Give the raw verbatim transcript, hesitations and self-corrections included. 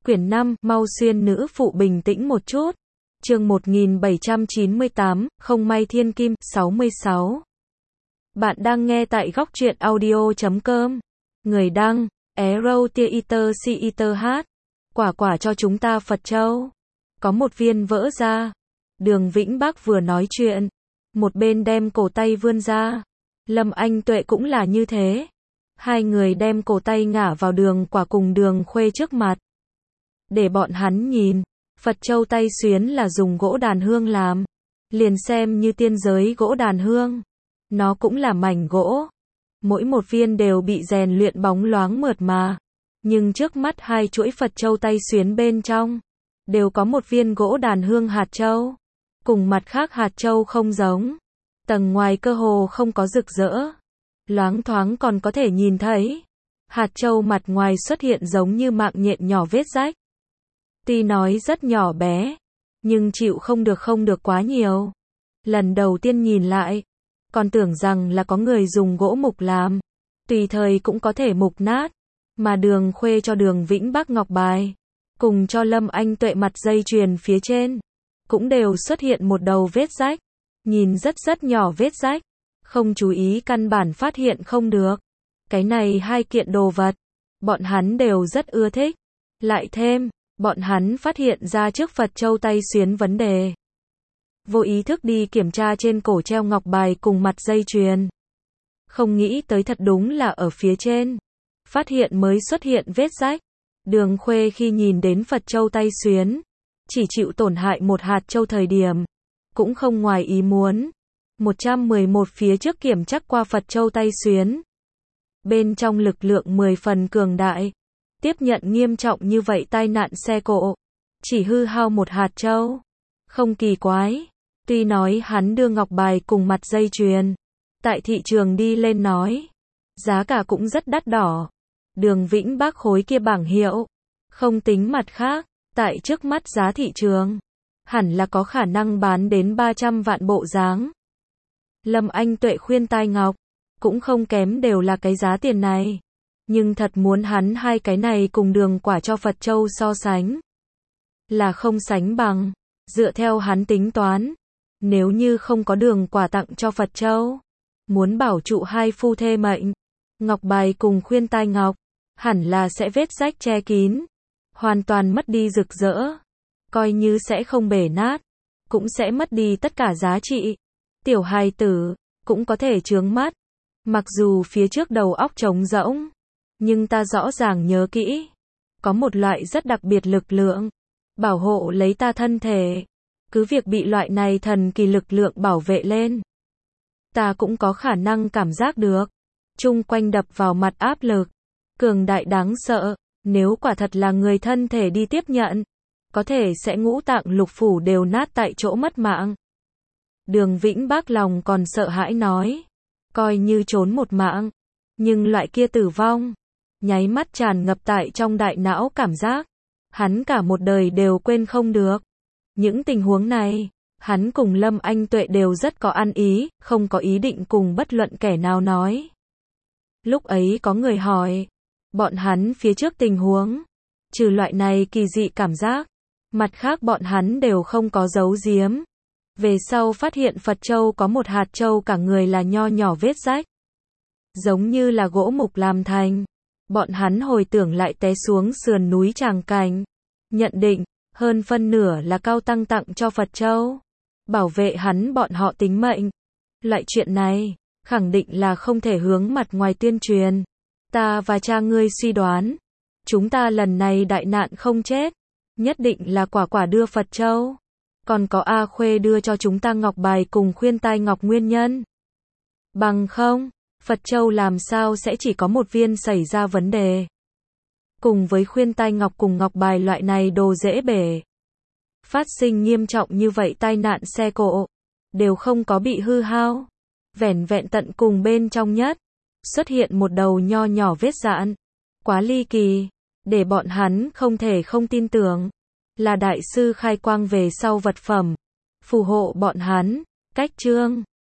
Quyển năm, mau xuyên nữ phụ bình tĩnh một chút. Chương một nghìn bảy trăm chín mươi tám, không may thiên kim, sáu mươi sáu. Bạn đang nghe tại góc truyện audio chấm com. Người đăng, Arrow tia iter si iter h. Quả quả cho chúng ta Phật Châu. Có một viên vỡ ra. Đường Vĩnh Bắc vừa nói chuyện, một bên đem cổ tay vươn ra. Lâm Anh Tuệ cũng là như thế. Hai người đem cổ tay ngả vào Đường Quả cùng Đường Khuê trước mặt. Để bọn hắn nhìn, Phật Châu tay xuyến là dùng gỗ đàn hương làm. Liền xem như tiên giới gỗ đàn hương. Nó cũng là mảnh gỗ. Mỗi một viên đều bị rèn luyện bóng loáng mượt mà. Nhưng trước mắt hai chuỗi Phật Châu tay xuyến bên trong, đều có một viên gỗ đàn hương hạt châu. Cùng mặt khác hạt châu không giống. Tầng ngoài cơ hồ không có rực rỡ. Loáng thoáng còn có thể nhìn thấy. Hạt châu mặt ngoài xuất hiện giống như mạng nhện nhỏ vết rách. Tuy nói rất nhỏ bé, nhưng chịu không được không được quá nhiều. Lần đầu tiên nhìn lại, còn tưởng rằng là có người dùng gỗ mục làm. Tùy thời cũng có thể mục nát. Mà Đường Khuê cho Đường Vĩnh Bắc ngọc bài, cùng cho Lâm Anh Tuệ mặt dây chuyền phía trên, cũng đều xuất hiện một đầu vết rách. Nhìn rất rất nhỏ vết rách. Không chú ý căn bản phát hiện không được. Cái này hai kiện đồ vật, bọn hắn đều rất ưa thích. Lại thêm, bọn hắn phát hiện ra trước Phật Châu tay xuyến vấn đề. Vô ý thức đi kiểm tra trên cổ treo ngọc bài cùng mặt dây chuyền. Không nghĩ tới thật đúng là ở phía trên. Phát hiện mới xuất hiện vết rách. Đường Khuê khi nhìn đến Phật Châu tay xuyến, chỉ chịu tổn hại một hạt châu thời điểm, cũng không ngoài ý muốn. một trăm mười một phía trước kiểm chắc qua Phật Châu tay xuyến. Bên trong lực lượng mười phần cường đại. Tiếp nhận nghiêm trọng như vậy tai nạn xe cộ. Chỉ hư hao một hạt châu. Không kỳ quái. Tuy nói hắn đưa ngọc bài cùng mặt dây chuyền. Tại thị trường đi lên nói. Giá cả cũng rất đắt đỏ. Đường Vĩnh Bắc khối kia bảng hiệu. Không tính mặt khác. Tại trước mắt giá thị trường. Hẳn là có khả năng bán đến ba trăm vạn bộ dáng. Lâm Anh Tuệ khuyên tai ngọc. Cũng không kém đều là cái giá tiền này. Nhưng thật muốn hắn hai cái này cùng Đường Quả cho Phật Châu so sánh. Là không sánh bằng. Dựa theo hắn tính toán. Nếu như không có Đường Quả tặng cho Phật Châu. Muốn bảo trụ hai phu thê mệnh. Ngọc bài cùng khuyên tai ngọc. Hẳn là sẽ vết rách che kín. Hoàn toàn mất đi rực rỡ. Coi như sẽ không bể nát. Cũng sẽ mất đi tất cả giá trị. Tiểu hài tử. Cũng có thể chướng mắt. Mặc dù phía trước đầu óc trống rỗng. Nhưng ta rõ ràng nhớ kỹ. Có một loại rất đặc biệt lực lượng. Bảo hộ lấy ta thân thể. Cứ việc bị loại này thần kỳ lực lượng bảo vệ lên. Ta cũng có khả năng cảm giác được. Chung quanh đập vào mặt áp lực. Cường đại đáng sợ. Nếu quả thật là người thân thể đi tiếp nhận. Có thể sẽ ngũ tạng lục phủ đều nát tại chỗ mất mạng. Đường Vĩnh Bắc lòng còn sợ hãi nói. Coi như trốn một mạng. Nhưng loại kia tử vong. Nháy mắt tràn ngập tại trong đại não cảm giác. Hắn cả một đời đều quên không được. Những tình huống này, hắn cùng Lâm Anh Tuệ đều rất có ăn ý, không có ý định cùng bất luận kẻ nào nói. Lúc ấy có người hỏi, bọn hắn phía trước tình huống, trừ loại này kỳ dị cảm giác, mặt khác bọn hắn đều không có giấu giếm. Về sau phát hiện Phật Châu có một hạt châu cả người là nho nhỏ vết rách. Giống như là gỗ mục làm thành. Bọn hắn hồi tưởng lại té xuống sườn núi tràng cảnh. Nhận định, hơn phân nửa là Cao Tăng tặng cho Phật Châu. Bảo vệ hắn bọn họ tính mệnh. Loại chuyện này, khẳng định là không thể hướng mặt ngoài tuyên truyền. Ta và cha ngươi suy đoán. Chúng ta lần này đại nạn không chết. Nhất định là quả quả đưa Phật Châu. Còn có A Khuê đưa cho chúng ta ngọc bài cùng khuyên tai ngọc nguyên nhân. Bằng không, Phật Châu làm sao sẽ chỉ có một viên xảy ra vấn đề. Cùng với khuyên tai ngọc cùng ngọc bài loại này đồ dễ bể. Phát sinh nghiêm trọng như vậy tai nạn xe cộ. Đều không có bị hư hao. Vẻn vẹn tận cùng bên trong nhất. Xuất hiện một đầu nho nhỏ vết dạn. Quá ly kỳ. Để bọn hắn không thể không tin tưởng. Là đại sư khai quang về sau vật phẩm. Phù hộ bọn hắn. Cách chương.